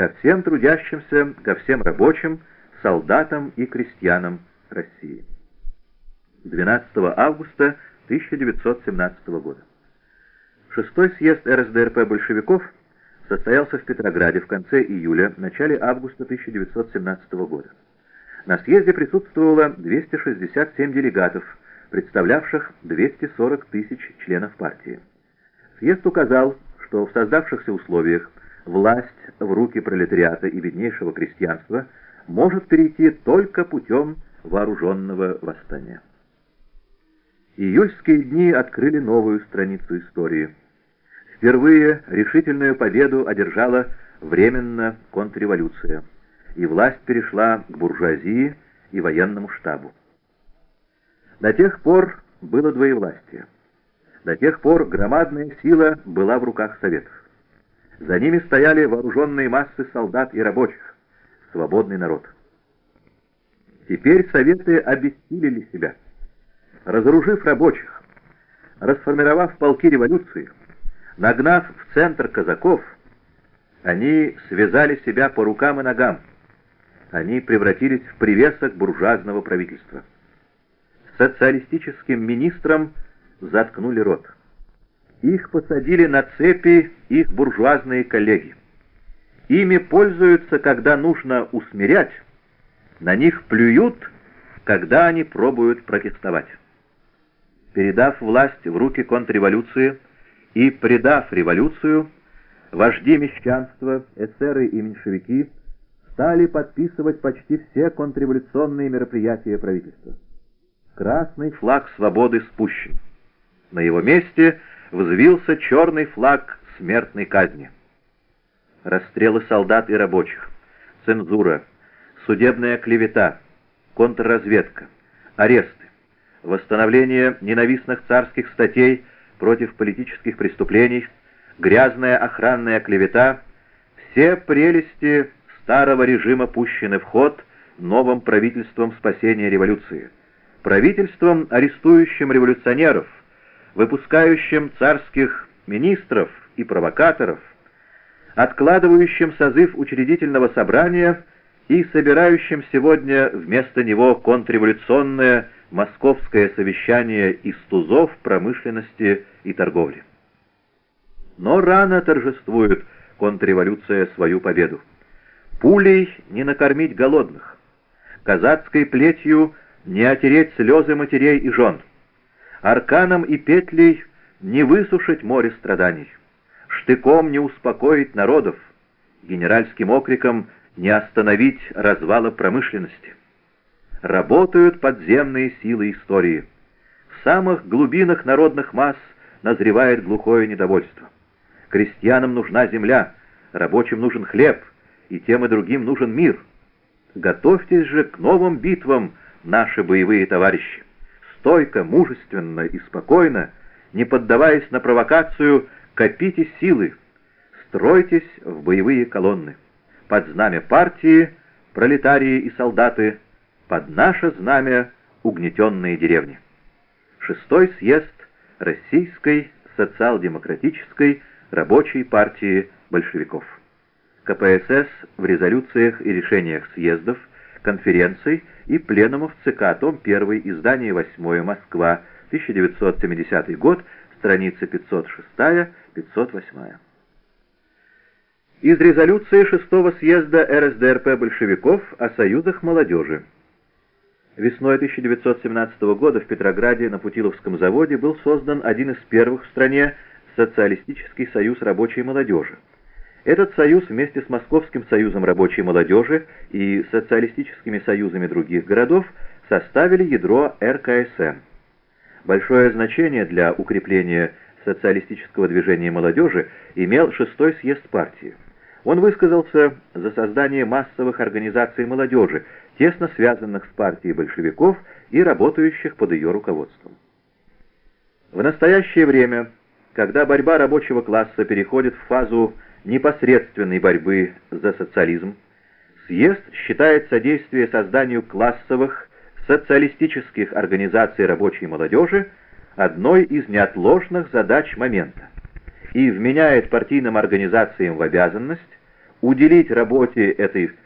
ко всем трудящимся, ко всем рабочим, солдатам и крестьянам России. 12 августа 1917 года. Шестой съезд РСДРП большевиков состоялся в Петрограде в конце июля, начале августа 1917 года. На съезде присутствовало 267 делегатов, представлявших 240 тысяч членов партии. Съезд указал, что в создавшихся условиях власть в руки пролетариата и беднейшего крестьянства может перейти только путем вооруженного восстания. Июльские дни открыли новую страницу истории. Впервые решительную победу одержала временно контрреволюция, и власть перешла к буржуазии и военному штабу. До тех пор было двоевластие. До тех пор громадная сила была в руках Советов. За ними стояли вооруженные массы солдат и рабочих, свободный народ. Теперь Советы обессилили себя. Разоружив рабочих, расформировав полки революции, нагнав в центр казаков, они связали себя по рукам и ногам. Они превратились в привесок буржуазного правительства. Социалистическим министрам заткнули рот. Их посадили на цепи их буржуазные коллеги. Ими пользуются, когда нужно усмирять, на них плюют, когда они пробуют протестовать. Передав власть в руки контрреволюции и предав революцию, вожди мещанства, эсеры и меньшевики стали подписывать почти все контрреволюционные мероприятия правительства. Красный флаг свободы спущен. На его месте взвился черный флаг смертной казни. Расстрелы солдат и рабочих, цензура, судебная клевета, контрразведка, аресты, восстановление ненавистных царских статей против политических преступлений, грязная охранная клевета — все прелести старого режима пущены в ход новым правительством спасения революции, правительством, арестующим революционеров, выпускающим царских министров и провокаторов, откладывающим созыв учредительного собрания и собирающим сегодня вместо него контрреволюционное московское совещание из тузов промышленности и торговли. Но рано торжествует контрреволюция свою победу. Пулей не накормить голодных, казацкой плетью не отереть слезы матерей и жен, арканом и петлей не высушить море страданий, штыком не успокоить народов, генеральским окриком не остановить развала промышленности. Работают подземные силы истории. В самых глубинах народных масс назревает глухое недовольство. Крестьянам нужна земля, рабочим нужен хлеб, и тем и другим нужен мир. Готовьтесь же к новым битвам, наши боевые товарищи. Стойко, мужественно и спокойно, не поддаваясь на провокацию, копите силы, стройтесь в боевые колонны. Под знамя партии, пролетарии и солдаты, под наше знамя угнетенные деревни. Шестой съезд Российской социал-демократической рабочей партии большевиков. КПСС в резолюциях и решениях съездов, конференций и пленумов ЦК, том 1, издание 8, Москва, 1970 год, страницы 506-508. Из резолюции 6-го съезда РСДРП большевиков о союзах молодежи. Весной 1917 года в Петрограде на Путиловском заводе был создан один из первых в стране Социалистический союз рабочей молодежи. Этот союз вместе с Московским союзом рабочей молодежи и социалистическими союзами других городов составили ядро РКСМ. Большое значение для укрепления социалистического движения молодежи имел 6-й съезд партии. Он высказался за создание массовых организаций молодежи, тесно связанных с партией большевиков и работающих под ее руководством. В настоящее время, когда борьба рабочего класса переходит в фазу непосредственной борьбы за социализм, съезд считает содействие созданию классовых социалистических организаций рабочей молодежи одной из неотложных задач момента и вменяет партийным организациям в обязанность уделить работе этой